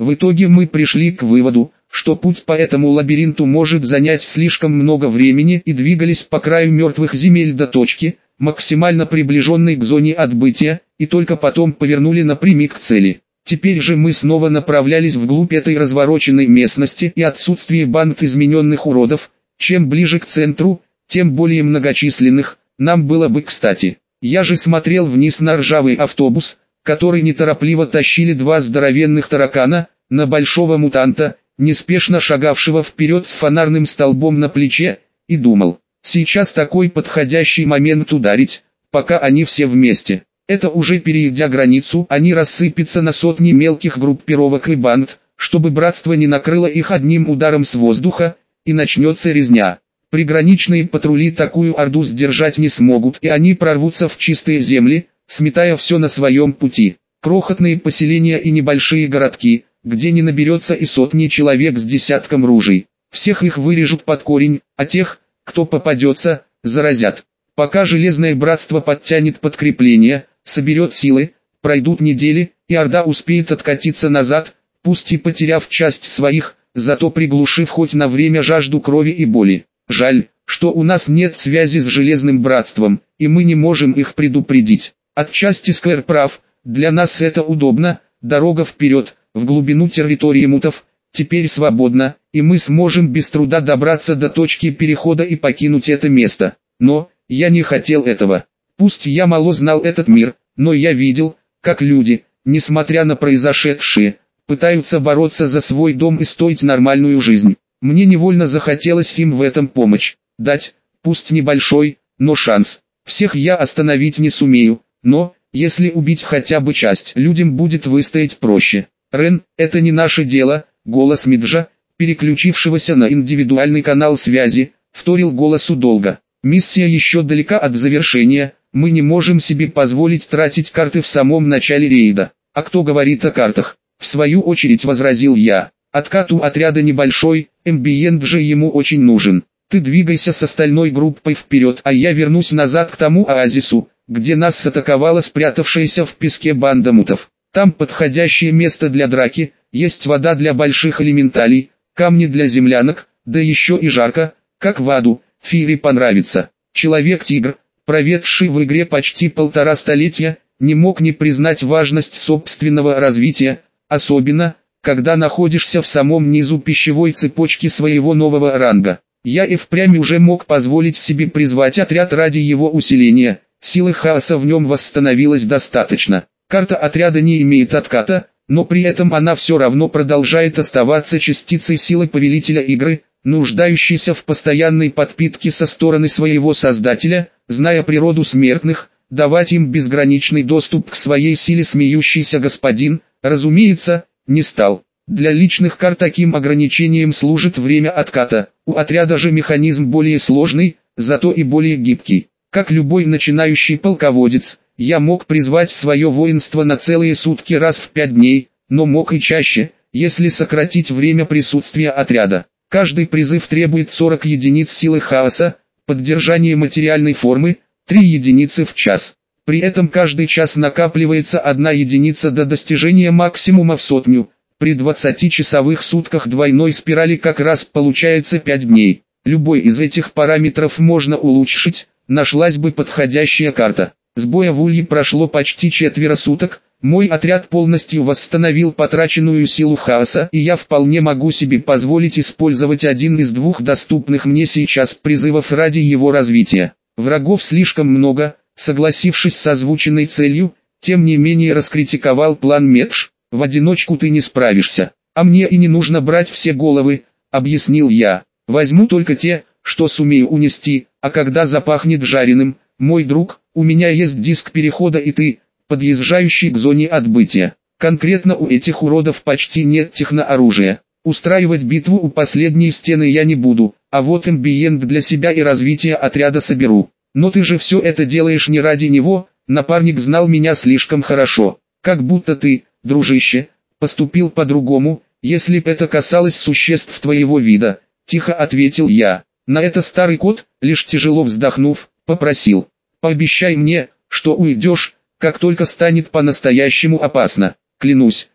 В итоге мы пришли к выводу, что путь по этому лабиринту может занять слишком много времени, и двигались по краю мертвых земель до точки, максимально приближенной к зоне отбытия, и только потом повернули напрямик к цели. Теперь же мы снова направлялись вглубь этой развороченной местности, и отсутствие банд измененных уродов, чем ближе к центру, тем более многочисленных, нам было бы кстати. Я же смотрел вниз на ржавый автобус, который неторопливо тащили два здоровенных таракана, на большого мутанта, неспешно шагавшего вперед с фонарным столбом на плече, и думал, сейчас такой подходящий момент ударить, пока они все вместе. Это уже перейдя границу, они рассыпятся на сотни мелких группировок и банд, чтобы братство не накрыло их одним ударом с воздуха, и начнется резня. Приграничные патрули такую орду сдержать не смогут, и они прорвутся в чистые земли, сметая все на своем пути. Крохотные поселения и небольшие городки, где не наберется и сотни человек с десятком ружей. Всех их вырежут под корень, а тех, кто попадется, заразят. Пока Железное Братство подтянет подкрепление, соберет силы, пройдут недели, и орда успеет откатиться назад, пусть и потеряв часть своих, зато приглушив хоть на время жажду крови и боли. Жаль, что у нас нет связи с Железным Братством, и мы не можем их предупредить. Отчасти Сквер прав, для нас это удобно, дорога вперед, в глубину территории мутов, теперь свободна, и мы сможем без труда добраться до точки перехода и покинуть это место. Но, я не хотел этого. Пусть я мало знал этот мир, но я видел, как люди, несмотря на произошедшее, пытаются бороться за свой дом и строить нормальную жизнь. Мне невольно захотелось им в этом помочь, дать, пусть небольшой, но шанс. Всех я остановить не сумею, но, если убить хотя бы часть, людям будет выстоять проще. Рен, это не наше дело, голос Миджа, переключившегося на индивидуальный канал связи, вторил голосу долго. Миссия еще далека от завершения, мы не можем себе позволить тратить карты в самом начале рейда. А кто говорит о картах? В свою очередь возразил я. Откат у отряда небольшой, эмбиент же ему очень нужен. Ты двигайся с остальной группой вперед, а я вернусь назад к тому оазису, где нас атаковала спрятавшаяся в песке банда мутов. Там подходящее место для драки, есть вода для больших элементалей, камни для землянок, да еще и жарко, как в аду. Фире понравится. Человек-тигр, проведший в игре почти 1,5 столетия, не мог не признать важность собственного развития, особенно, когда находишься в самом низу пищевой цепочки своего нового ранга. Я и впрямь уже мог позволить себе призвать отряд ради его усиления, силы хаоса в нем восстановилось достаточно. Карта отряда не имеет отката, но при этом она все равно продолжает оставаться частицей силы повелителя игры, нуждающийся в постоянной подпитке со стороны своего создателя, зная природу смертных, давать им безграничный доступ к своей силе смеющийся господин, разумеется, не стал. Для личных карт таким ограничением служит время отката, у отряда же механизм более сложный, зато и более гибкий. Как любой начинающий полководец, я мог призвать свое воинство на целые сутки раз в 5 дней, но мог и чаще, если сократить время присутствия отряда. Каждый призыв требует 40 единиц силы хаоса, поддержание материальной формы, 3 единицы в час. При этом каждый час накапливается 1 единица до достижения максимума в 100. При 20-часовых сутках двойной спирали как раз получается 5 дней. Любой из этих параметров можно улучшить, нашлась бы подходящая карта. С боя в Улье прошло почти 4 суток, мой отряд полностью восстановил потраченную силу хаоса, и я вполне могу себе позволить использовать один из 2 доступных мне сейчас призывов ради его развития. Врагов слишком много, согласившись с озвученной целью, тем не менее раскритиковал план Медж. В одиночку ты не справишься, а мне и не нужно брать все головы, объяснил я. Возьму только те, что сумею унести, а когда запахнет жареным, мой друг, у меня есть диск перехода и ты, подъезжающий к зоне отбытия. Конкретно у этих уродов почти нет технооружия. Устраивать битву у последней стены я не буду, а вот эмбиент для себя и развития отряда соберу. Но ты же все это делаешь не ради него, напарник знал меня слишком хорошо. Как будто ты, дружище, поступил по-другому, если б это касалось существ твоего вида, тихо ответил я. На это старый кот, лишь тяжело вздохнув, попросил. Пообещай мне, что уйдешь, как только станет по-настоящему опасно. Клянусь,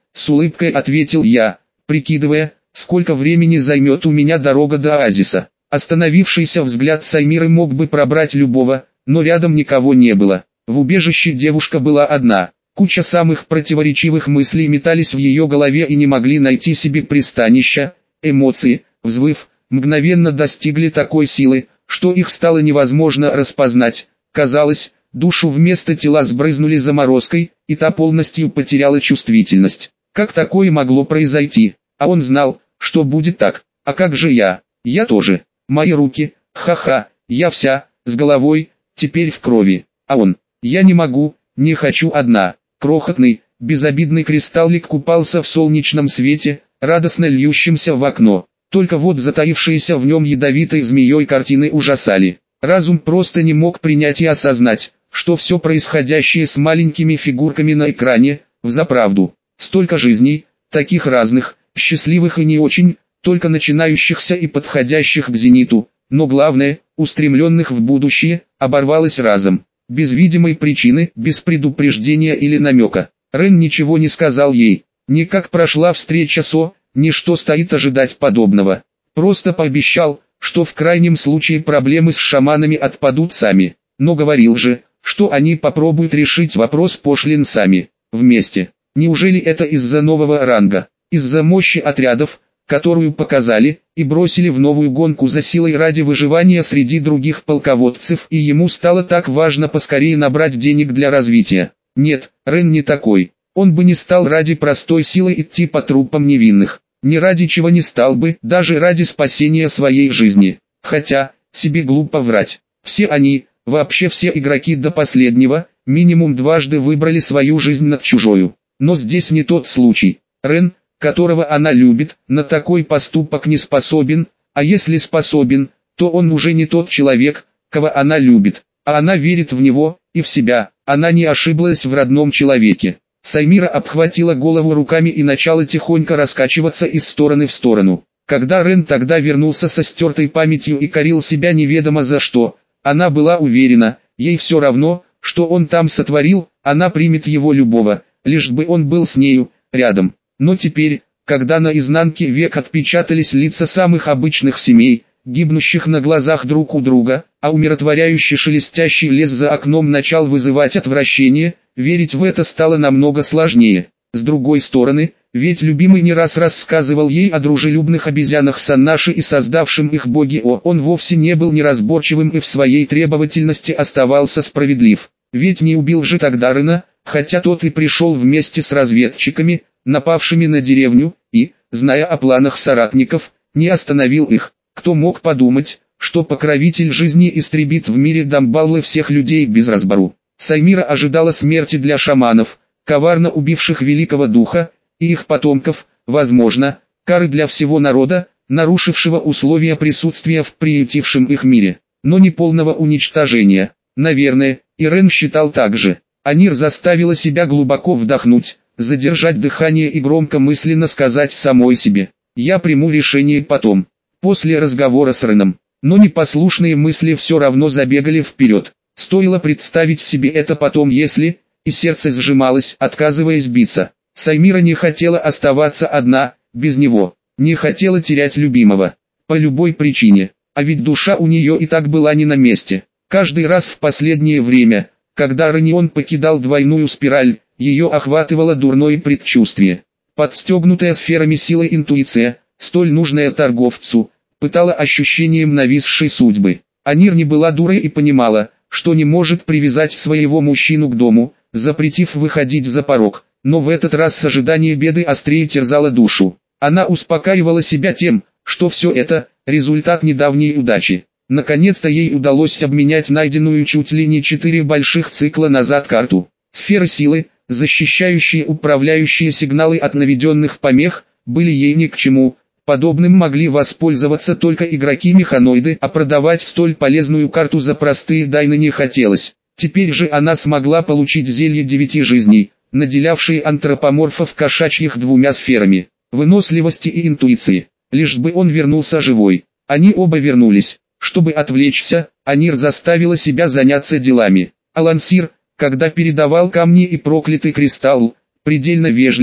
с улыбкой ответил я, прикидывая, сколько времени займет у меня дорога до оазиса. Остановившийся взгляд Саймиры мог бы пробрать любого, но рядом никого не было. В убежище девушка была одна. Куча самых противоречивых мыслей метались в ее голове и не могли найти себе пристанища. Эмоции, взвыв, мгновенно достигли такой силы, что их стало невозможно распознать. Казалось, душу вместо тела сбрызнули заморозкой, и та полностью потеряла чувствительность. Как такое могло произойти? А он знал, что будет так. А как же я? Я тоже. Мои руки, ха-ха, я вся, с головой, теперь в крови. А он, я не могу, не хочу одна. Крохотный, безобидный кристаллик купался в солнечном свете, радостно льющемся в окно. Только вот затаившиеся в нем ядовитой змеей картины ужасали. Разум просто не мог принять и осознать, что все происходящее с маленькими фигурками на экране, взаправду. Столько жизней, таких разных, счастливых и не очень, только начинающихся и подходящих к зениту, но главное, устремленных в будущее, оборвалось разом. Без видимой причины, без предупреждения или намека. Рен ничего не сказал ей, ни как прошла встреча Со, ни что стоит ожидать подобного. Просто пообещал, что в крайнем случае проблемы с шаманами отпадут сами. Но говорил же, что они попробуют решить вопрос пошлин сами, вместе. Неужели это из-за нового ранга, из-за мощи отрядов, которую показали, и бросили в новую гонку за силой ради выживания среди других полководцев, и ему стало так важно поскорее набрать денег для развития? Нет, Рен не такой. Он бы не стал ради простой силы идти по трупам невинных. Ни ради чего не стал бы, даже ради спасения своей жизни. Хотя, себе глупо врать. Все они, вообще все игроки до последнего, минимум дважды выбрали свою жизнь над чужою. Но здесь не тот случай. Рен, которого она любит, на такой поступок не способен, а если способен, то он уже не тот человек, кого она любит, а она верит в него и в себя, она не ошиблась в родном человеке. Саймира обхватила голову руками и начала тихонько раскачиваться из стороны в сторону. Когда Рен тогда вернулся со стертой памятью и корил себя неведомо за что, она была уверена, ей все равно, что он там сотворил, она примет его любого, лишь бы он был с нею, рядом. Но теперь, когда на изнанке век отпечатались лица самых обычных семей, гибнущих на глазах друг у друга, а умиротворяющий шелестящий лес за окном начал вызывать отвращение, верить в это стало намного сложнее. С другой стороны, ведь любимый не раз рассказывал ей о дружелюбных обезьянах Саннаши и создавшим их боги он вовсе не был неразборчивым и в своей требовательности оставался справедлив. Ведь не убил же тогда Рена, хотя тот и пришел вместе с разведчиками, напавшими на деревню, и, зная о планах соратников, не остановил их. Кто мог подумать, что покровитель жизни истребит в мире Дамбаллы всех людей без разбору. Саймира ожидала смерти для шаманов, коварно убивших великого духа, и их потомков, возможно, кары для всего народа, нарушившего условия присутствия в приютившем их мире, но не полного уничтожения. Наверное, Ирен считал так же. Анир заставила себя глубоко вдохнуть, задержать дыхание и громко мысленно сказать самой себе: «Я приму решение потом, после разговора с Реном». Но непослушные мысли все равно забегали вперед. Стоило представить себе это потом, если... И сердце сжималось, отказываясь биться. Саймира не хотела оставаться одна, без него. Не хотела терять любимого. По любой причине. А ведь душа у нее и так была не на месте. Каждый раз в последнее время, когда Ранион покидал двойную спираль, ее охватывало дурное предчувствие. Подстегнутая сферами силы интуиция, столь нужная торговцу, пытала ощущением нависшей судьбы. Анир не была дурой и понимала, что не может привязать своего мужчину к дому, запретив выходить за порог, но в этот раз ожидание беды острее терзало душу. Она успокаивала себя тем, что все это – результат недавней удачи. Наконец-то ей удалось обменять найденную чуть ли не 4 больших цикла назад карту. Сферы силы, защищающие управляющие сигналы от наведенных помех, были ей ни к чему. Подобным могли воспользоваться только игроки-механоиды, а продавать столь полезную карту за простые дайны не хотелось. Теперь же она смогла получить зелье 9 жизней, наделявшие антропоморфов кошачьих 2 сферами – выносливости и интуиции. Лишь бы он вернулся живой. Они оба вернулись. Чтобы отвлечься, Анир заставила себя заняться делами. Алансир, когда передавал камни и проклятый кристалл, предельно вежливо,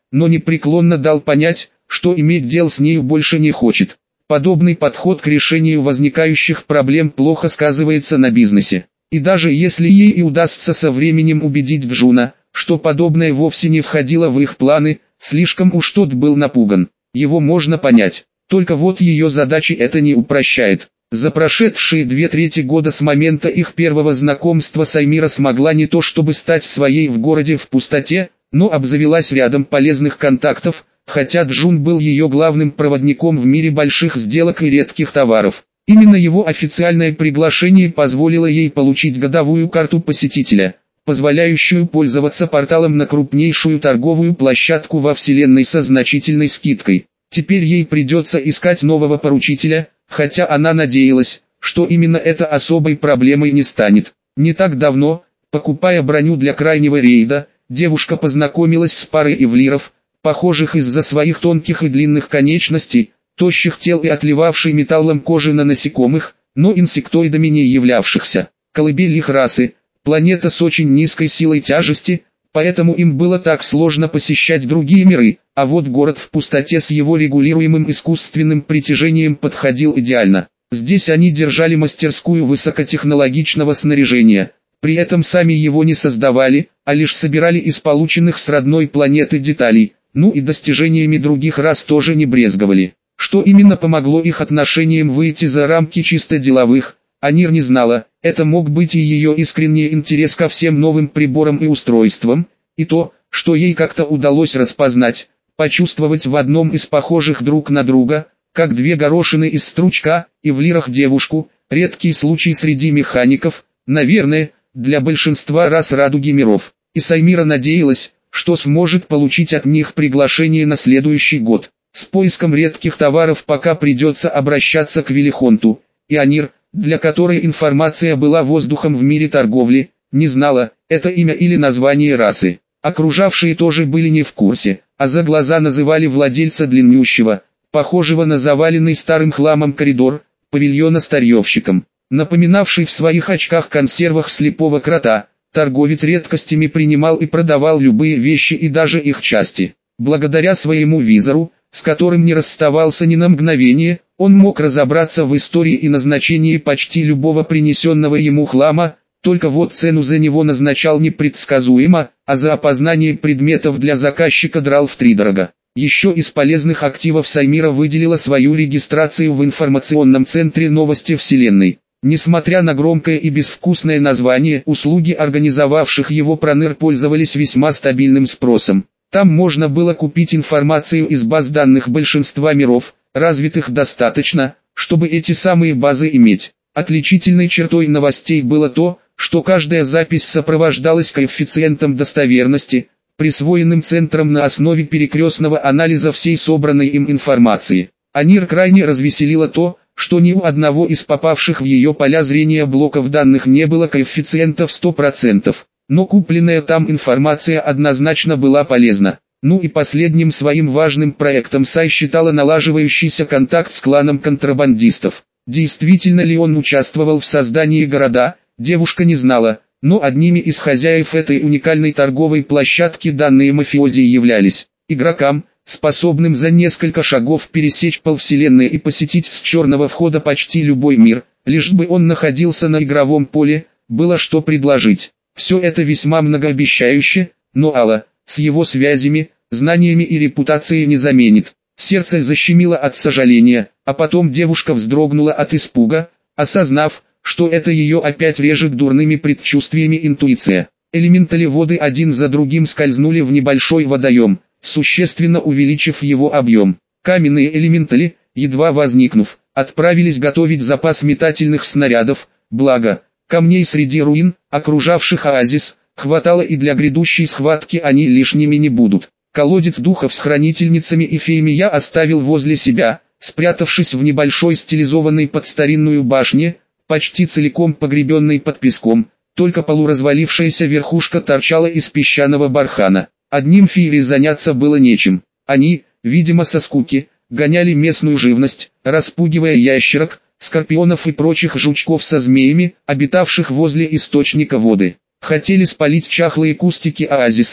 но непреклонно дал понять, что иметь дел с нею больше не хочет. Подобный подход к решению возникающих проблем плохо сказывается на бизнесе. И даже если ей и удастся со временем убедить Джуна, что подобное вовсе не входило в их планы, слишком уж тот был напуган. Его можно понять. Только вот ее задачи это не упрощает. За прошедшие 2/3 года с момента их первого знакомства Саймира смогла не то чтобы стать своей в городе в пустоте, но обзавелась рядом полезных контактов, хотя Джун был ее главным проводником в мире больших сделок и редких товаров. Именно его официальное приглашение позволило ей получить годовую карту посетителя, позволяющую пользоваться порталом на крупнейшую торговую площадку во вселенной со значительной скидкой. Теперь ей придется искать нового поручителя, хотя она надеялась, что именно это особой проблемой не станет. Не так давно, покупая броню для крайнего рейда, девушка познакомилась с парой эвлиров, похожих из-за своих тонких и длинных конечностей, тощих тел и отливавшей металлом кожи на насекомых, но инсектоидами не являвшихся. Колыбель их расы, планета с очень низкой силой тяжести, поэтому им было так сложно посещать другие миры, а вот город в пустоте с его регулируемым искусственным притяжением подходил идеально. Здесь они держали мастерскую высокотехнологичного снаряжения, при этом сами его не создавали, а лишь собирали из полученных с родной планеты деталей, ну и достижениями других рас тоже не брезговали. Что именно помогло их отношениям выйти за рамки чисто деловых, Анир не знала, это мог быть и ее искренний интерес ко всем новым приборам и устройствам, и то, что ей как-то удалось распознать, почувствовать в одном из похожих друг на друга, как две горошины из стручка, и в лирах девушку, редкий случай среди механиков, наверное, для большинства рас радуги миров. И Саймира надеялась, что сможет получить от них приглашение на следующий год. С поиском редких товаров пока придется обращаться к Велихонту, и Анир, для которой информация была воздухом в мире торговли, не знала, это имя или название расы. Окружавшие тоже были не в курсе, а за глаза называли владельца длиннющего, похожего на заваленный старым хламом коридор, павильона старьевщиком. Напоминавший в своих очках-консервах слепого крота, торговец редкостями принимал и продавал любые вещи и даже их части. Благодаря своему визору, с которым не расставался ни на мгновение, он мог разобраться в истории и назначении почти любого принесенного ему хлама, только вот цену за него назначал непредсказуемо, а за опознание предметов для заказчика драл втридорога. Еще из полезных активов Саймира выделила свою регистрацию в информационном центре «Новости Вселенной». Несмотря на громкое и безвкусное название, услуги организовавших его Проныр пользовались весьма стабильным спросом. Там можно было купить информацию из баз данных большинства миров, развитых достаточно, чтобы эти самые базы иметь. Отличительной чертой новостей было то, что каждая запись сопровождалась коэффициентом достоверности, присвоенным центром на основе перекрестного анализа всей собранной им информации. Анир крайне развеселило то, что ни у одного из попавших в ее поля зрения блоков данных не было коэффициента в 100%. Но купленная там информация однозначно была полезна. Ну и последним своим важным проектом Сай считала налаживающийся контакт с кланом контрабандистов. Действительно ли он участвовал в создании города, девушка не знала, но одними из хозяев этой уникальной торговой площадки данные мафиози являлись. Игрокам, способным за несколько шагов пересечь полвселенной и посетить с черного входа почти любой мир, лишь бы он находился на игровом поле, было что предложить. Все это весьма многообещающе, но Алла, с его связями, знаниями и репутацией не заменит. Сердце защемило от сожаления, а потом девушка вздрогнула от испуга, осознав, что это ее опять режет дурными предчувствиями интуиция. Элементали воды один за другим скользнули в небольшой водоем, существенно увеличив его объем. Каменные элементали, едва возникнув, отправились готовить запас метательных снарядов, благо, камней среди руин, окружавших оазис, хватало и для грядущей схватки они лишними не будут. Колодец духов с хранительницами и феями я оставил возле себя, спрятавшись в небольшой стилизованной под старинную башне, почти целиком погребенной под песком, только полуразвалившаяся верхушка торчала из песчаного бархана. Одним феери заняться было нечем. Они, видимо со скуки, гоняли местную живность, распугивая ящерок, скорпионов и прочих жучков со змеями, обитавших возле источника воды. Хотели спалить чахлые кустики оазиса,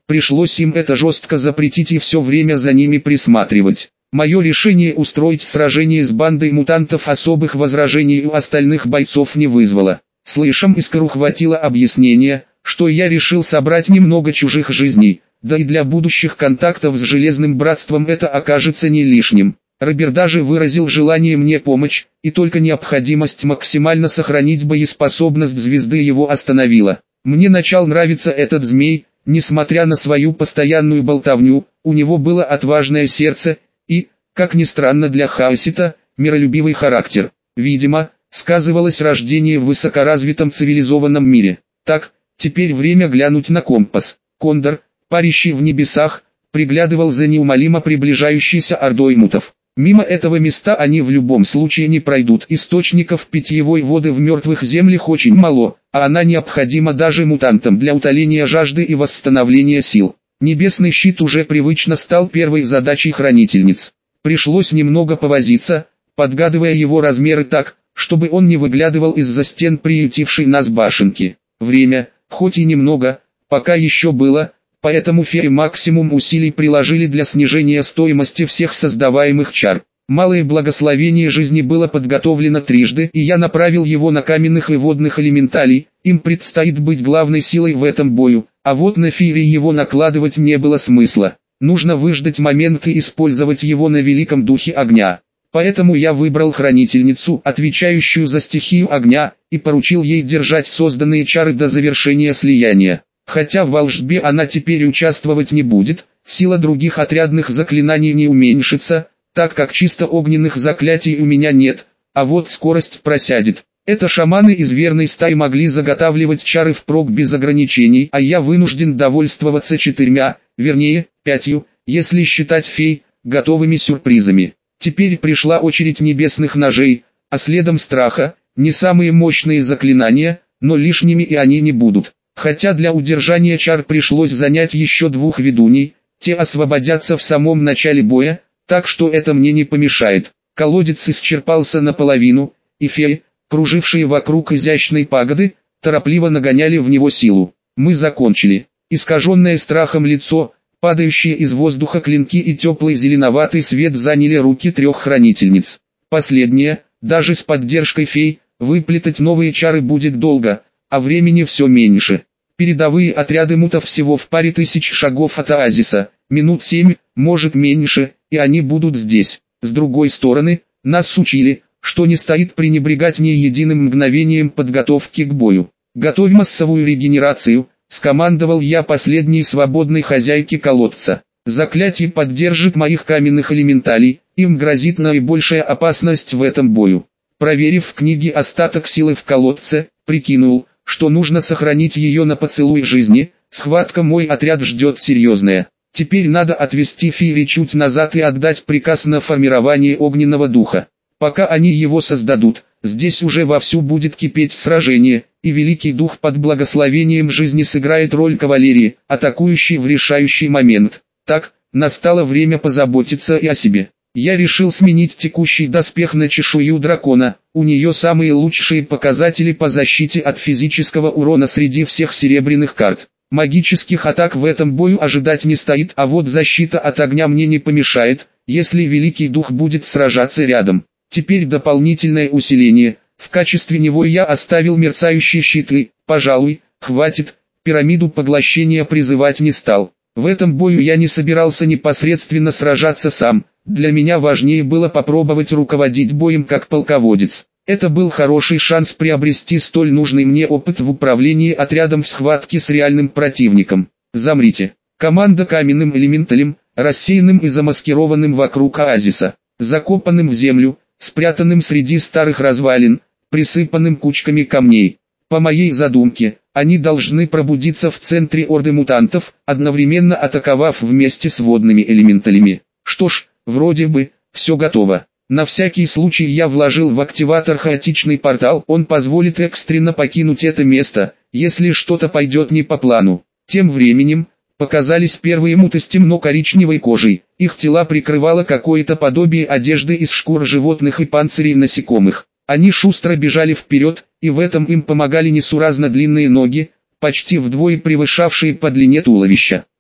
Пришлось им это жестко запретить и все время за ними присматривать. Мое решение устроить сражение с бандой мутантов особых возражений у остальных бойцов не вызвало. Слышам, Искору хватило объяснения, что я решил собрать немного чужих жизней, да и для будущих контактов с Железным Братством это окажется не лишним. Роберт даже выразил желание мне помочь, и только необходимость максимально сохранить боеспособность звезды его остановила. Мне начал нравиться этот змей, несмотря на свою постоянную болтовню, у него было отважное сердце и, как ни странно для Хаосита, миролюбивый характер. Видимо, сказывалось рождение в высокоразвитом цивилизованном мире. Так, теперь время глянуть на компас. Кондор, парящий в небесах, приглядывал за неумолимо приближающейся ордой мутов. Мимо этого места они в любом случае не пройдут. Источников питьевой воды в мертвых землях очень мало, а она необходима даже мутантам для утоления жажды и восстановления сил. Небесный щит уже привычно стал первой задачей хранительниц. Пришлось немного повозиться, подгадывая его размеры так, чтобы он не выглядывал из-за стен приютившей нас башенки. Время, хоть и немного, пока еще было, поэтому феи максимум усилий приложили для снижения стоимости всех создаваемых чар. Малое благословение жизни было подготовлено трижды, и я направил его на каменных и водных элементалей. Им предстоит быть главной силой в этом бою, а вот на феи его накладывать не было смысла. Нужно выждать момент и использовать его на великом духе огня. Поэтому я выбрал хранительницу, отвечающую за стихию огня, и поручил ей держать созданные чары до завершения слияния. Хотя в волшбе она теперь участвовать не будет, сила других отрядных заклинаний не уменьшится, так как чисто огненных заклятий у меня нет, а вот скорость просядет. Это шаманы из верной стаи могли заготавливать чары впрок без ограничений, а я вынужден довольствоваться 4, вернее, 5, если считать фей, готовыми сюрпризами. Теперь пришла очередь небесных ножей, а следом страха, не самые мощные заклинания, но лишними и они не будут. Хотя для удержания чар пришлось занять еще 2 ведуней, те освободятся в самом начале боя, так что это мне не помешает. Колодец исчерпался наполовину, и феи, кружившие вокруг изящной пагоды, торопливо нагоняли в него силу. Мы закончили. Искаженное страхом лицо, падающие из воздуха клинки и теплый зеленоватый свет заняли руки 3 хранительниц. Последняя, даже с поддержкой фей, выплетать новые чары будет долго, а времени все меньше. Передовые отряды мутов всего в паре тысяч шагов от оазиса, минут 7, может меньше, и они будут здесь. С другой стороны, нас учили, что не стоит пренебрегать ни единым мгновением подготовки к бою. «Готовь массовую регенерацию», — скомандовал я последней свободной хозяйке колодца. «Заклятие поддержит моих каменных элементалей, им грозит наибольшая опасность в этом бою». Проверив в книге остаток силы в колодце, прикинул, что нужно сохранить ее на поцелуй жизни, схватка мой отряд ждет серьезная. Теперь надо отвести Фири чуть назад и отдать приказ на формирование огненного духа. Пока они его создадут, здесь уже вовсю будет кипеть сражение, и Великий Дух под благословением жизни сыграет роль кавалерии, атакующей в решающий момент. Так, настало время позаботиться и о себе. Я решил сменить текущий доспех на чешую дракона, у нее самые лучшие показатели по защите от физического урона среди всех серебряных карт. Магических атак в этом бою ожидать не стоит, а вот защита от огня мне не помешает, если Великий Дух будет сражаться рядом. Теперь дополнительное усиление, в качестве него я оставил мерцающие щиты, пожалуй, хватит, пирамиду поглощения призывать не стал. В этом бою я не собирался непосредственно сражаться сам, для меня важнее было попробовать руководить боем как полководец. Это был хороший шанс приобрести столь нужный мне опыт в управлении отрядом в схватке с реальным противником. Замрите. Команда каменным элементалем, рассеянным и замаскированным вокруг оазиса, закопанным в землю, спрятанным среди старых развалин, присыпанным кучками камней. По моей задумке, они должны пробудиться в центре орды мутантов, одновременно атаковав вместе с водными элементалями. Что ж, вроде бы, все готово. На всякий случай я вложил в активатор хаотичный портал, он позволит экстренно покинуть это место, если что-то пойдет не по плану. Тем временем, показались первые муты с темно-коричневой кожей, их тела прикрывало какое-то подобие одежды из шкур животных и панцирей насекомых. Они шустро бежали вперед, и в этом им помогали несуразно длинные ноги, почти вдвое превышавшие по длине туловища.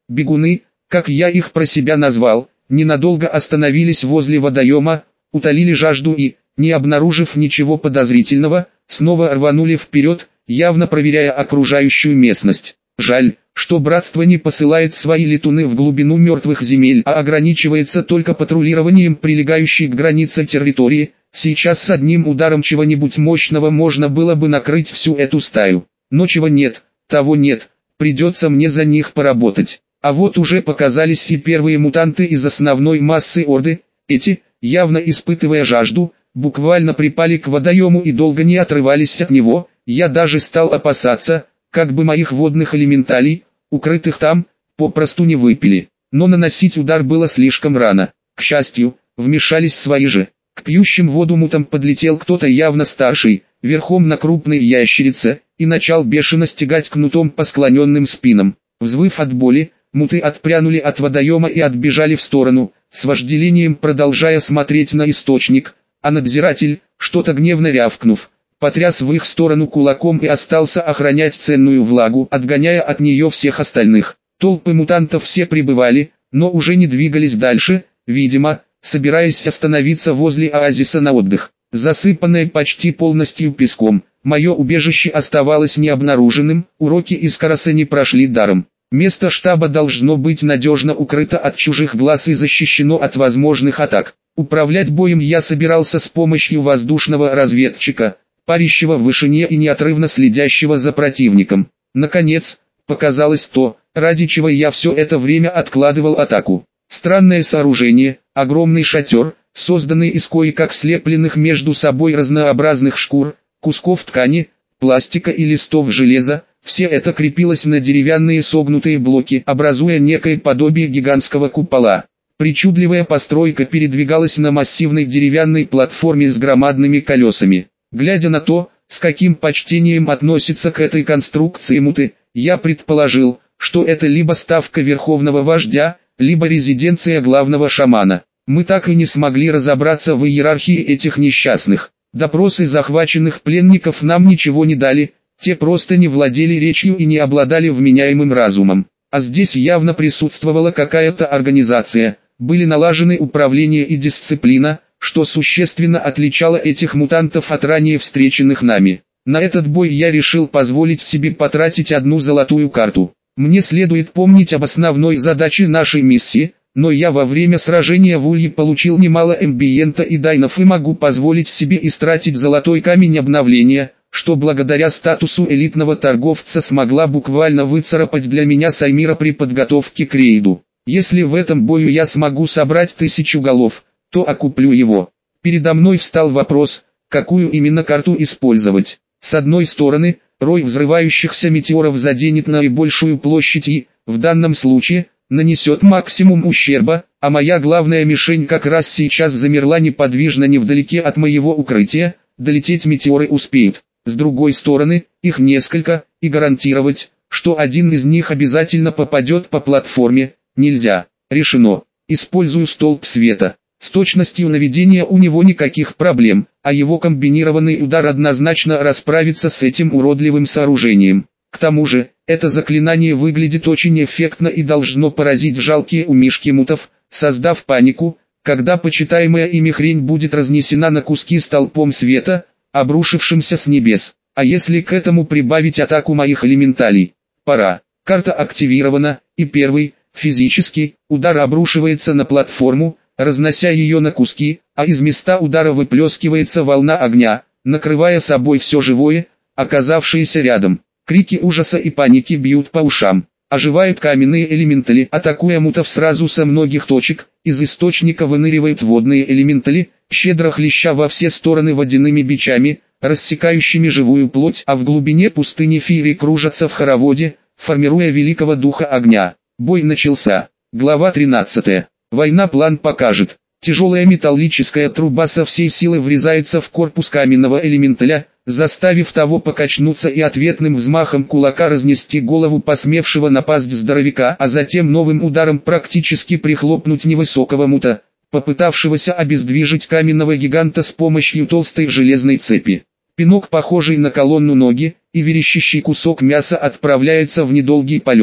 Бегуны, как я их про себя назвал, ненадолго остановились возле водоема, утолили жажду и, не обнаружив ничего подозрительного, снова рванули вперед, явно проверяя окружающую местность. Жаль, что братство не посылает свои летуны в глубину мертвых земель, а ограничивается только патрулированием прилегающей к границе территории. Сейчас с одним ударом чего-нибудь мощного можно было бы накрыть всю эту стаю. Но чего нет, того нет, придется мне за них поработать. А вот уже показались и первые мутанты из основной массы Орды. Эти, явно испытывая жажду, буквально припали к водоему и долго не отрывались от него. Я даже стал опасаться, как бы моих водных элементалей, укрытых там, попросту не выпили. Но наносить удар было слишком рано. К счастью, вмешались свои же. К пьющим воду мутам подлетел кто-то явно старший, верхом на крупной ящерице, и начал бешено стегать кнутом по склоненным спинам. Взвыв от боли, муты отпрянули от водоема и отбежали в сторону, с вожделением продолжая смотреть на источник, а надзиратель, что-то гневно рявкнув, потряс в их сторону кулаком и остался охранять ценную влагу, отгоняя от нее всех остальных. Толпы мутантов все прибывали, но уже не двигались дальше, видимо, собираясь остановиться возле оазиса на отдых. Засыпанное почти полностью песком, мое убежище оставалось необнаруженным, уроки из Караса не прошли даром. Место штаба должно быть надежно укрыто от чужих глаз и защищено от возможных атак. Управлять боем я собирался с помощью воздушного разведчика, парящего в вышине и неотрывно следящего за противником. Наконец, показалось то, ради чего я все это время откладывал атаку. Странное сооружение, огромный шатер, созданный из кое-как слепленных между собой разнообразных шкур, кусков ткани, пластика и листов железа. Все это крепилось на деревянные согнутые блоки, образуя некое подобие гигантского купола. Причудливая постройка передвигалась на массивной деревянной платформе с громадными колесами. Глядя на то, с каким почтением относятся к этой конструкции муты, я предположил, что это либо ставка верховного вождя, либо резиденция главного шамана. Мы так и не смогли разобраться в иерархии этих несчастных. Допросы захваченных пленников нам ничего не дали, те просто не владели речью и не обладали вменяемым разумом. А здесь явно присутствовала какая-то организация, были налажены управление и дисциплина, что существенно отличало этих мутантов от ранее встреченных нами. На этот бой я решил позволить себе потратить одну золотую карту. Мне следует помнить об основной задаче нашей миссии, но я во время сражения в Улье получил немало эмбиента и дайнов и могу позволить себе истратить золотой камень обновления, что благодаря статусу элитного торговца смогла буквально выцарапать для меня Саймира при подготовке к рейду. Если в этом бою я смогу собрать 1000 голов, то окуплю его. Передо мной встал вопрос, какую именно карту использовать. С одной стороны, рой взрывающихся метеоров заденет наибольшую площадь и, в данном случае, нанесет максимум ущерба, а моя главная мишень как раз сейчас замерла неподвижно невдалеке от моего укрытия, долететь метеоры успеют. С другой стороны, их несколько, и гарантировать, что один из них обязательно попадет по платформе, нельзя. Решено. Использую столб света. С точностью наведения у него никаких проблем, а его комбинированный удар однозначно расправится с этим уродливым сооружением. К тому же, это заклинание выглядит очень эффектно и должно поразить жалкие умишки мутов, создав панику, когда почитаемая ими хрень будет разнесена на куски столпом света, обрушившимся с небес. А если к этому прибавить атаку моих элементалей? Пора. Карта активирована, и первый, физический, удар обрушивается на платформу, разнося ее на куски, а из места удара выплескивается волна огня, накрывая собой все живое, оказавшееся рядом. Крики ужаса и паники бьют по ушам. Оживают каменные элементали, атакуя мутов сразу со многих точек. Из источника выныривают водные элементали, щедро хлеща во все стороны водяными бичами, рассекающими живую плоть, а в глубине пустыни фири кружатся в хороводе, формируя великого духа огня. Бой начался. Глава 13. Война план покажет. Тяжелая металлическая труба со всей силы врезается в корпус каменного элементаля, заставив того покачнуться и ответным взмахом кулака разнести голову посмевшего напасть здоровяка, а затем новым ударом практически прихлопнуть невысокого мута, попытавшегося обездвижить каменного гиганта с помощью толстой железной цепи. Пинок, похожий на колонну ноги, и верещащий кусок мяса отправляется в недолгий полет.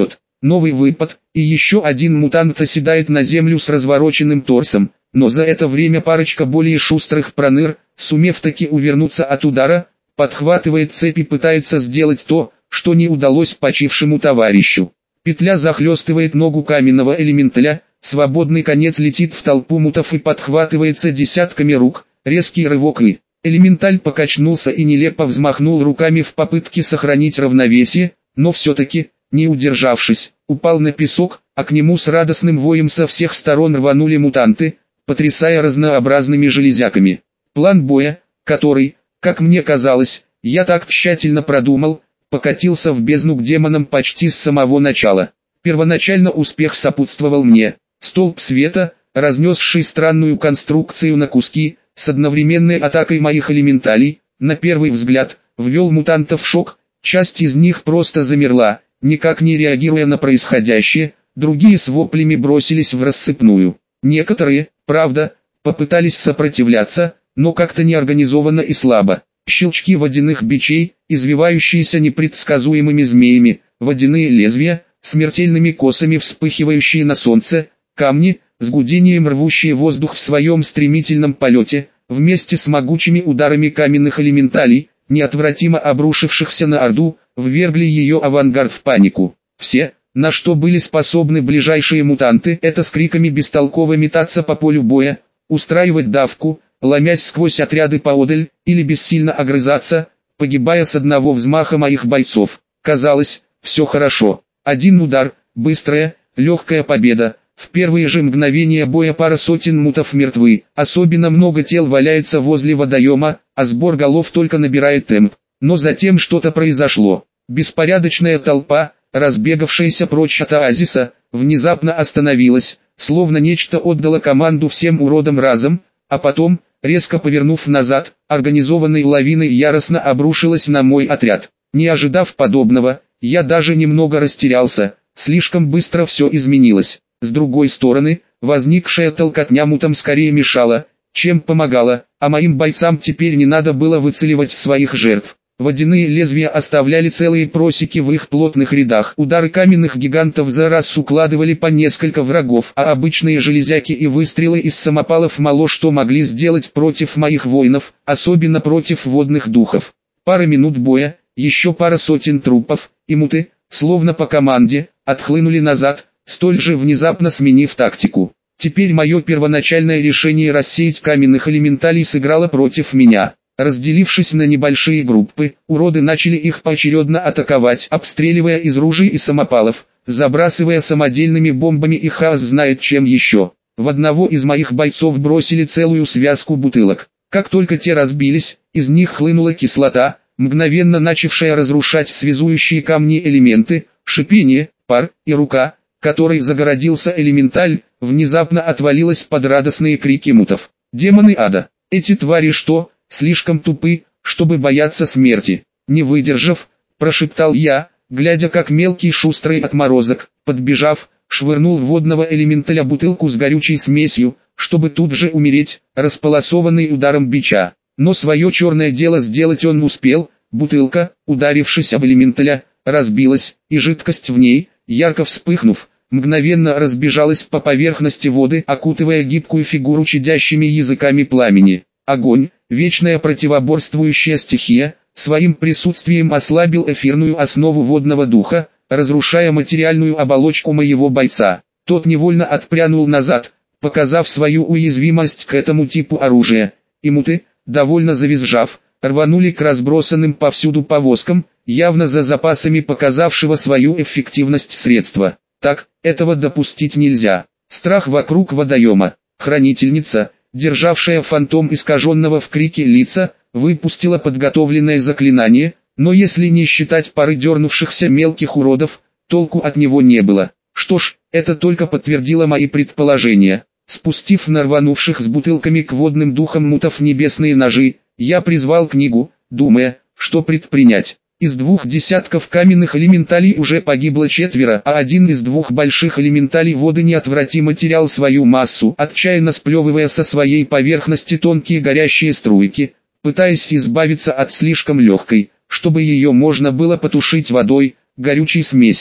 Новый выпад, и еще один мутант оседает на землю с развороченным торсом, но за это время парочка более шустрых проныр, сумев таки увернуться от удара, подхватывает цепь и пытается сделать то, что не удалось почившему товарищу. Петля захлестывает ногу каменного элементаля, свободный конец летит в толпу мутов и подхватывается десятками рук, резкий рывок и... Элементаль покачнулся и нелепо взмахнул руками в попытке сохранить равновесие, но все-таки, не удержавшись, упал на песок, а к нему с радостным воем со всех сторон рванули мутанты, потрясая разнообразными железяками. План боя, который, как мне казалось, я так тщательно продумал, покатился в бездну к демонам почти с самого начала. Первоначально успех сопутствовал мне. Столб света, разнесший странную конструкцию на куски, с одновременной атакой моих элементалей, на первый взгляд, ввел мутантов в шок, часть из них просто замерла, никак не реагируя на происходящее, другие с воплями бросились в рассыпную. Некоторые, правда, попытались сопротивляться, но как-то неорганизованно и слабо. Щелчки водяных бичей, извивающиеся непредсказуемыми змеями, водяные лезвия, смертельными косами вспыхивающие на солнце, камни, с гудением рвущие воздух в своем стремительном полете, вместе с могучими ударами каменных элементалей, неотвратимо обрушившихся на Орду, ввергли ее авангард в панику. Все, на что были способны ближайшие мутанты, это с криками бестолково метаться по полю боя, устраивать давку, ломясь сквозь отряды поодаль, или бессильно огрызаться, погибая с одного взмаха моих бойцов. Казалось, все хорошо. Один удар, быстрая, легкая победа. В первые же мгновения боя пара сотен мутов мертвы, особенно много тел валяется возле водоема, а сбор голов только набирает темп. Но затем что-то произошло. Беспорядочная толпа, разбегавшаяся прочь от оазиса, внезапно остановилась, словно нечто отдало команду всем уродам разом, а потом, резко повернув назад, организованной лавиной яростно обрушилась на мой отряд. Не ожидав подобного, я даже немного растерялся, слишком быстро все изменилось. С другой стороны, возникшая толкотня мутам скорее мешала, чем помогала, а моим бойцам теперь не надо было выцеливать своих жертв. Водяные лезвия оставляли целые просеки в их плотных рядах. Удары каменных гигантов за раз укладывали по несколько врагов, а обычные железяки и выстрелы из самопалов мало что могли сделать против моих воинов, особенно против водных духов. Пара минут боя, еще пара сотен трупов, и муты, словно по команде, отхлынули назад, столь же внезапно сменив тактику. Теперь мое первоначальное решение рассеять каменных элементалей сыграло против меня. Разделившись на небольшие группы, уроды начали их поочередно атаковать, обстреливая из ружей и самопалов, забрасывая самодельными бомбами и хаос знает чем еще. В одного из моих бойцов бросили целую связку бутылок. Как только те разбились, из них хлынула кислота, мгновенно начавшая разрушать связующие камни элементы, шипение, пар и рука, которой загородился элементаль, внезапно отвалилась под радостные крики мутов. Демоны ада! Эти твари что, слишком тупы, чтобы бояться смерти? Не выдержав, прошептал я, глядя как мелкий шустрый отморозок, подбежав, швырнул в водного элементаля бутылку с горючей смесью, чтобы тут же умереть, располосованный ударом бича. Но свое черное дело сделать он успел, бутылка, ударившись об элементаля, разбилась, и жидкость в ней, ярко вспыхнув, мгновенно разбежалась по поверхности воды, окутывая гибкую фигуру чадящими языками пламени. Огонь, вечная противоборствующая стихия, своим присутствием ослабил эфирную основу водного духа, разрушая материальную оболочку моего бойца. Тот невольно отпрянул назад, показав свою уязвимость к этому типу оружия, и муты, довольно завизжав, рванули к разбросанным повсюду повозкам, явно за запасами показавшего свою эффективность средства. Так, этого допустить нельзя. Страх вокруг водоема. Хранительница, державшая фантом искаженного в крике лица, выпустила подготовленное заклинание, но если не считать пары дернувшихся мелких уродов, толку от него не было. Что ж, это только подтвердило мои предположения. Спустив на рванувших с бутылками к водным духам мутов небесные ножи, я призвал книгу, думая, что предпринять. Из 2 десятков каменных элементалей уже погибло 4, а один из 2 больших элементалей воды неотвратимо терял свою массу, отчаянно сплевывая со своей поверхности тонкие горящие струйки, пытаясь избавиться от слишком легкой, чтобы ее можно было потушить водой, горючей смеси.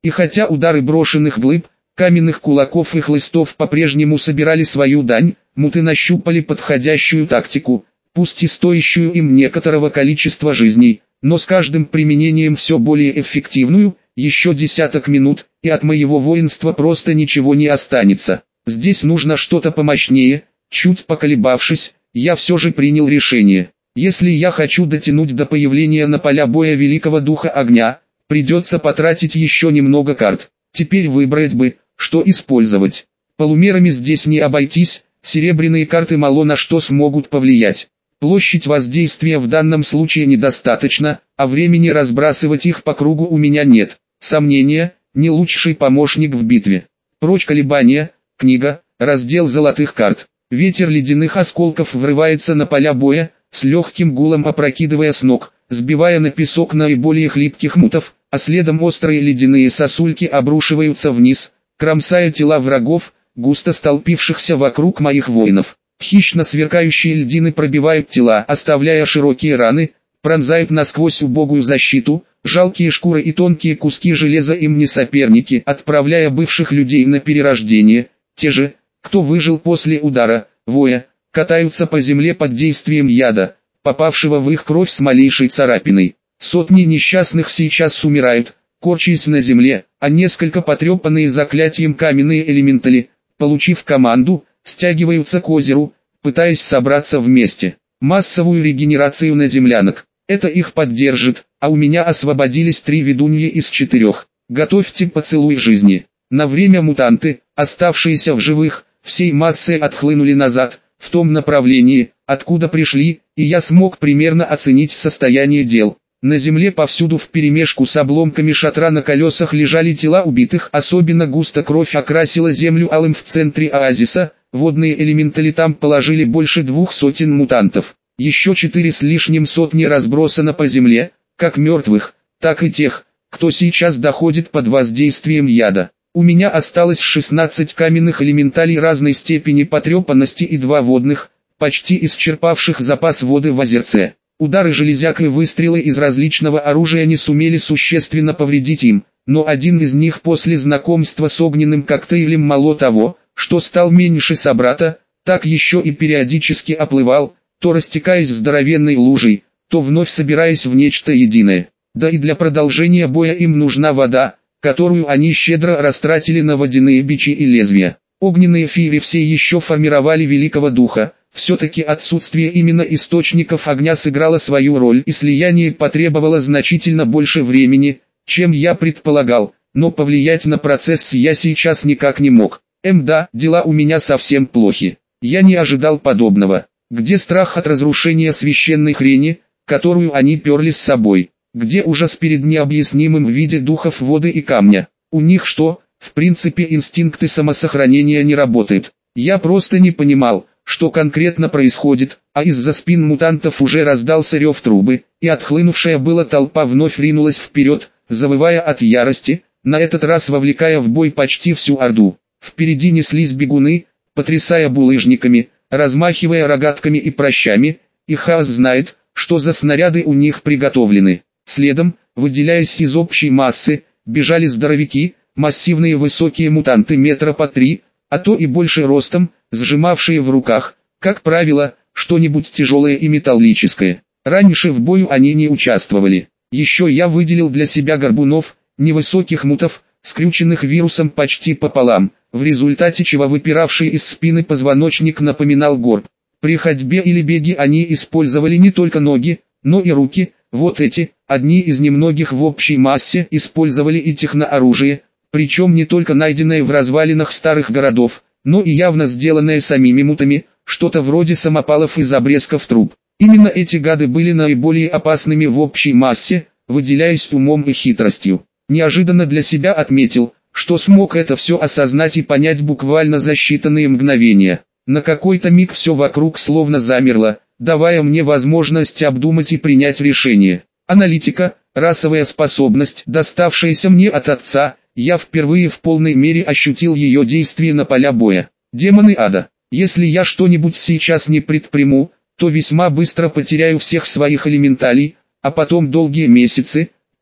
И хотя удары брошенных глыб, каменных кулаков и хлыстов по-прежнему собирали свою дань, муты нащупали подходящую тактику, пусть и стоящую им некоторого количества жизней, но с каждым применением все более эффективную. Еще десяток минут, и от моего воинства просто ничего не останется. Здесь нужно что-то помощнее. Чуть поколебавшись, я все же принял решение. Если я хочу дотянуть до появления на поля боя Великого Духа Огня, придется потратить еще немного карт. Теперь выбрать бы, что использовать. Полумерами здесь не обойтись, серебряные карты мало на что смогут повлиять. Площадь воздействия в данном случае недостаточно, а времени разбрасывать их по кругу у меня нет. Сомнения, не лучший помощник в битве. Прочь колебания, книга, раздел золотых карт. Ветер ледяных осколков врывается на поля боя, с легким гулом опрокидывая с ног, сбивая на песок наиболее хлипких мутов, а следом острые ледяные сосульки обрушиваются вниз, кромсая тела врагов, густо столпившихся вокруг моих воинов. Хищно сверкающие льдины пробивают тела, оставляя широкие раны, пронзают насквозь убогую защиту, жалкие шкуры и тонкие куски железа им не соперники, отправляя бывших людей на перерождение. Те же, кто выжил после удара, воя, катаются по земле под действием яда, попавшего в их кровь с малейшей царапиной. Сотни несчастных сейчас умирают, корчась на земле, а несколько потрепанные заклятием каменные элементали, получив команду, стягиваются к озеру, пытаясь собраться вместе. Массовую регенерацию на землянок. Это их поддержит, а у меня освободились 3 ведуньи из 4. Готовьте поцелуй жизни. На время мутанты, оставшиеся в живых, всей массой отхлынули назад, в том направлении, откуда пришли, и я смог примерно оценить состояние дел. На земле повсюду вперемешку с обломками шатра на колесах лежали тела убитых, особенно густо кровь окрасила землю алым в центре оазиса, водные элементали там положили больше 200 мутантов. Еще 4 с лишним сотни разбросано по земле, как мертвых, так и тех, кто сейчас доходит под воздействием яда. У меня осталось 16 каменных элементалей разной степени потрепанности и 2 водных, почти исчерпавших запас воды в озерце. Удары железяк и выстрелы из различного оружия не сумели существенно повредить им, но один из них после знакомства с огненным коктейлем мало того, что стал меньше собрата, так еще и периодически оплывал, то растекаясь здоровенной лужей, то вновь собираясь в нечто единое. Да и для продолжения боя им нужна вода, которую они щедро растратили на водяные бичи и лезвия. Огненные фири все еще формировали Великого Духа, все-таки отсутствие именно источников огня сыграло свою роль и слияние потребовало значительно больше времени, чем я предполагал, но повлиять на процесс я сейчас никак не мог. Да, дела у меня совсем плохи. Я не ожидал подобного. Где страх от разрушения священной хрени, которую они перли с собой? Где ужас перед необъяснимым в виде духов воды и камня? У них что, в принципе инстинкты самосохранения не работают? Я просто не понимал, что конкретно происходит, а из-за спин мутантов уже раздался рев трубы, и отхлынувшая была толпа вновь ринулась вперед, завывая от ярости, на этот раз вовлекая в бой почти всю орду. Впереди неслись бегуны, потрясая булыжниками, размахивая рогатками и пращами, и Хаос знает, что за снаряды у них приготовлены. Следом, выделяясь из общей массы, бежали здоровяки, массивные высокие мутанты метра по 3, а то и больше ростом, сжимавшие в руках, как правило, что-нибудь тяжелое и металлическое. Раньше в бою они не участвовали. Еще я выделил для себя горбунов, невысоких мутов, скрюченных вирусом почти пополам, в результате чего выпиравший из спины позвоночник напоминал горб. При ходьбе или беге они использовали не только ноги, но и руки. Вот эти, одни из немногих в общей массе, использовали и технооружие, причем не только найденное в развалинах старых городов, но и явно сделанное самими мутами, что-то вроде самопалов из обрезков труб. Именно эти гады были наиболее опасными в общей массе, выделяясь умом и хитростью. Неожиданно для себя отметил, что смог это все осознать и понять буквально за считанные мгновения. На какой-то миг все вокруг словно замерло, давая мне возможность обдумать и принять решение. Аналитика, расовая способность, доставшаяся мне от отца, я впервые в полной мере ощутил ее действие на поля боя. Демоны ада. Если я что-нибудь сейчас не предприму, то весьма быстро потеряю всех своих элементалей, а потом долгие месяцы,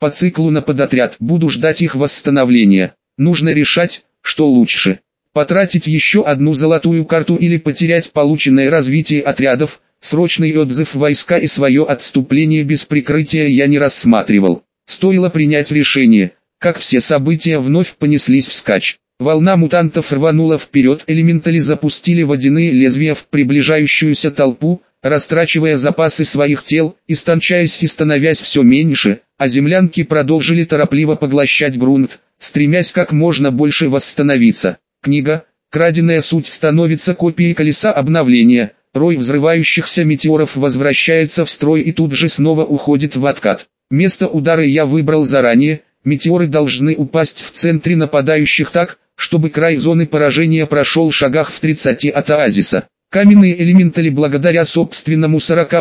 по циклу на подотряд, буду ждать их восстановления. Нужно решать, что лучше. Потратить еще одну золотую карту или потерять полученное развитие отрядов, срочный отзыв войска и свое отступление без прикрытия я не рассматривал. Стоило принять решение, как все события вновь понеслись вскачь. Волна мутантов рванула вперед, элементали запустили водяные лезвия в приближающуюся толпу, растрачивая запасы своих тел, истончаясь и становясь все меньше, а землянки продолжили торопливо поглощать грунт, стремясь как можно больше восстановиться. Книга «Краденая суть» становится копией колеса обновления, рой взрывающихся метеоров возвращается в строй и тут же снова уходит в откат. Место удара я выбрал заранее, метеоры должны упасть в центре нападающих так, чтобы край зоны поражения прошел в шагах в 30 от оазиса. Каменные элементали благодаря собственному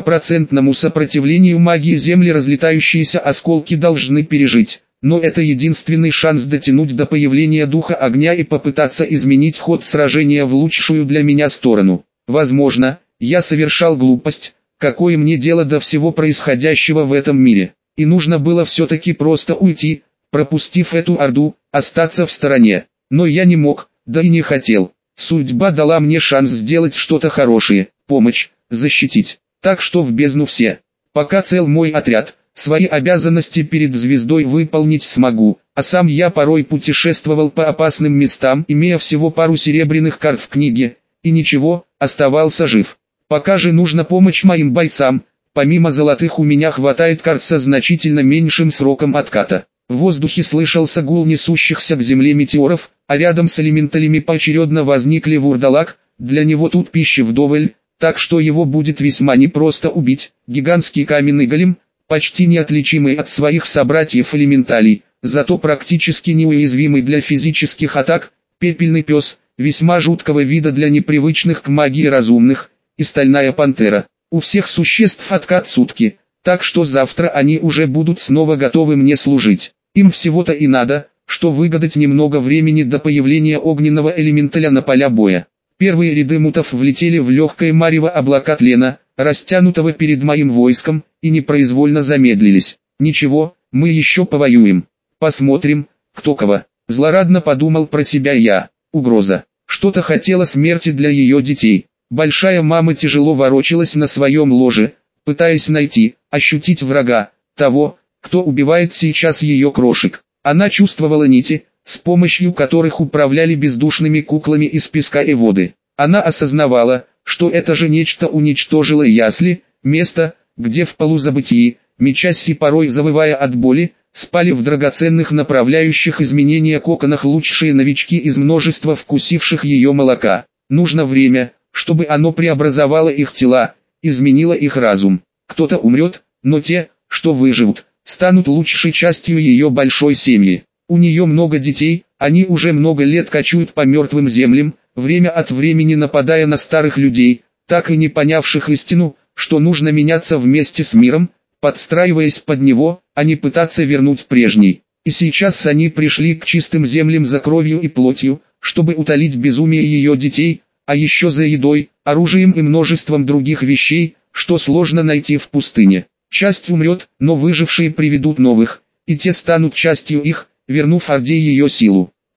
40% сопротивлению магии земли разлетающиеся осколки должны пережить. Но это единственный шанс дотянуть до появления духа огня и попытаться изменить ход сражения в лучшую для меня сторону. Возможно, я совершал глупость, какое мне дело до всего происходящего в этом мире. И нужно было все-таки просто уйти, пропустив эту орду, остаться в стороне. Но я не мог, да и не хотел. Судьба дала мне шанс сделать что-то хорошее, помочь, защитить. Так что в бездну все. Пока цел мой отряд, свои обязанности перед звездой выполнить смогу, а сам я порой путешествовал по опасным местам, имея всего пару серебряных карт в книге, и ничего, оставался жив. Пока же нужно помочь моим бойцам, помимо золотых у меня хватает карт со значительно меньшим сроком отката. В воздухе слышался гул несущихся к земле метеоров, а рядом с элементалями поочередно возникли вурдалак, для него тут пищи вдоволь, так что его будет весьма непросто убить. Гигантский каменный голем, почти неотличимый от своих собратьев-элементалей, зато практически неуязвимый для физических атак, пепельный пес, весьма жуткого вида для непривычных к магии разумных, и стальная пантера. У всех существ откат сутки, так что завтра они уже будут снова готовы мне служить. Им всего-то и надо, что выгадать немного времени до появления огненного элементаля на поля боя. Первые ряды мутов влетели в легкое марево облака тлена, растянутого перед моим войском, и непроизвольно замедлились. Ничего, мы еще повоюем. Посмотрим, кто кого. Злорадно подумал про себя я. Угроза. Что-то хотела смерти для ее детей. Большая мама тяжело ворочалась на своем ложе, пытаясь найти, ощутить врага, того, кто убивает сейчас ее крошек. Она чувствовала нити, с помощью которых управляли бездушными куклами из песка и воды. Она осознавала, что это же нечто уничтожило ясли, место, где в полузабытии, мечась и порой завывая от боли, спали в драгоценных направляющих изменения коконах лучшие новички из множества вкусивших ее молока. Нужно время, чтобы оно преобразовало их тела, изменило их разум. Кто-то умрет, но те, что выживут, станут лучшей частью ее большой семьи. У нее много детей, они уже много лет кочуют по мертвым землям, время от времени нападая на старых людей, так и не понявших истину, что нужно меняться вместе с миром, подстраиваясь под него, а не пытаться вернуть прежний. И сейчас они пришли к чистым землям за кровью и плотью, чтобы утолить безумие ее детей, а еще за едой, оружием и множеством других вещей, что сложно найти в пустыне. Часть умрет, но выжившие приведут новых, и те станут частью их, вернув Орде ее силу.